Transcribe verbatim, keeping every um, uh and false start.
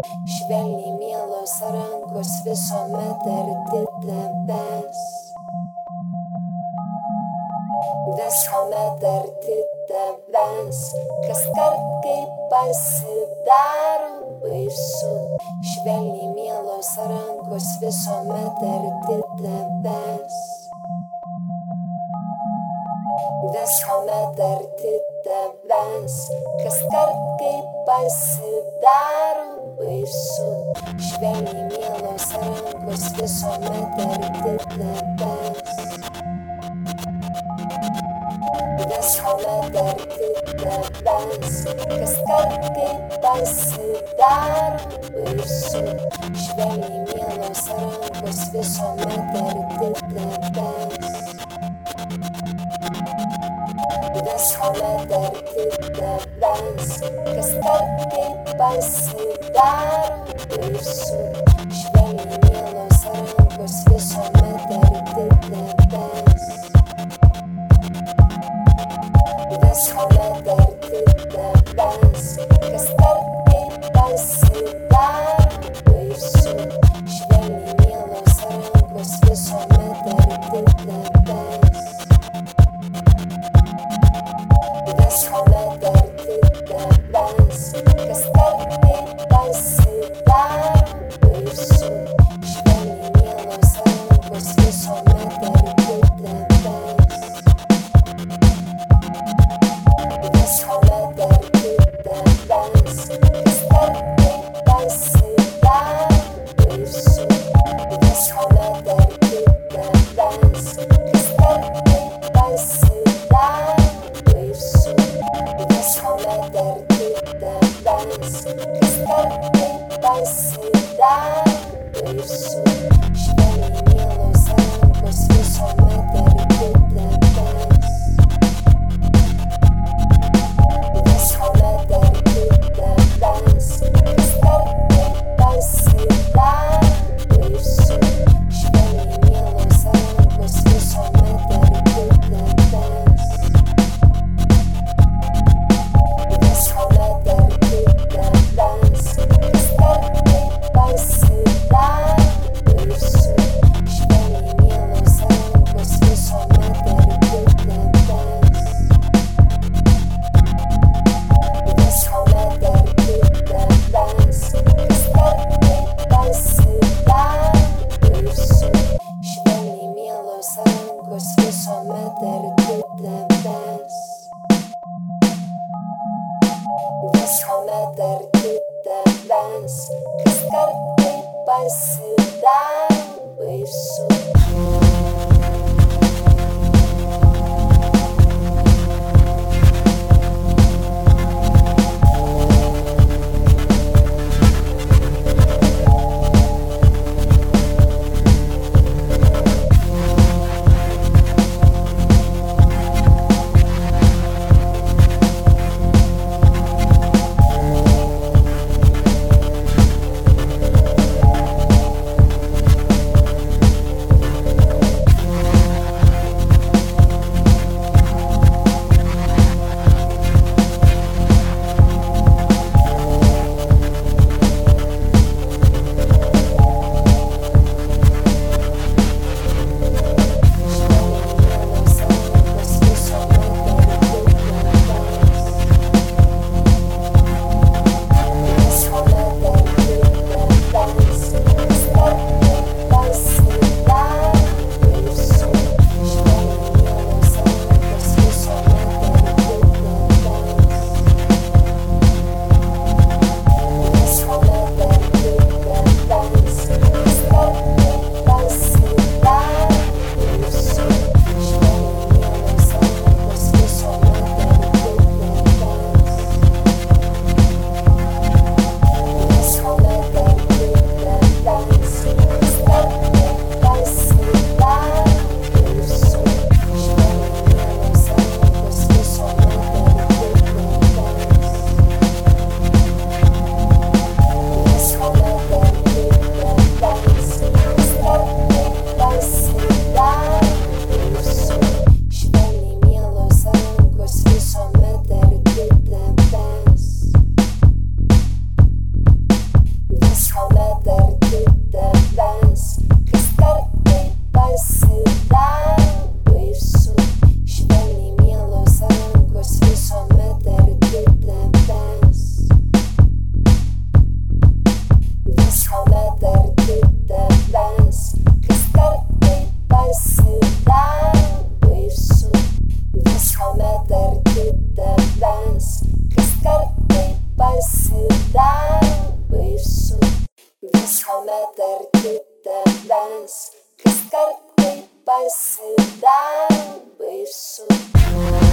švelniai mielos rankos visuomet arti tavęs. Visuomet arti tavęs, kas kart kai pasidaro baisu. Švelniai mielos rankos visuomet arti tavęs. Visuomet arti tavęs, kas kart kai pasidaro baisu. Švelniai mielos rankos visuomet arti tavęs. Visuomet arti tavęs, kas kart kai pasidaro baisu. Švelniai mielos rankos visuomet arti tavęs. Visuomet arti tavęs, kas kart kai pasidaro baisu. Švelniai mielos rankos visuomet arti tavęs. Visuomet arti tavęs, kas kart kai pasidaro baisu. Švelniai mielos rankos visuomet arti tavęs. Visuomet arti tavęs, kas kart kai pasidaro baisu. Švelniai mielos rankos visuomet arti tavęs. Visuomet arti tavęs, kas kart kai pasidaro baisu. Visuomet arti tavęs, kas kart kai pasidaro baisu. Visuomet arti tavęs, kas kart kai pasidaro baisu. Švelniai mielos rankos visuomet arti tavęs. Visuomet arti tavęs, kas kart kai pasidaro baisu. Švelniai mielos rankos visuomet arti tavęs. Visuomet arti tavęs, kas kart kai pasidaro baisu. Švelniai mielos rankos visuomet arti tavęs. Visuomet arti tavęs, kas kart kai pasidaro baisu. Švelniai mielos rankos visuomet arti tavęs. Visuomet arti tavęs, kas kart kai pasidaro baisu. visuomet arti tavęs, kaskart tai pasidaro baisu, švelniai mielos rankos visuomet arti tavęs, visuomet arti tavęs, kaskart tai pasidaro baisu, visuomet arti tavęs, kaskart tai pasidaro baisu, visuomet arti tavęs, kaskart tai pasidaro baisu.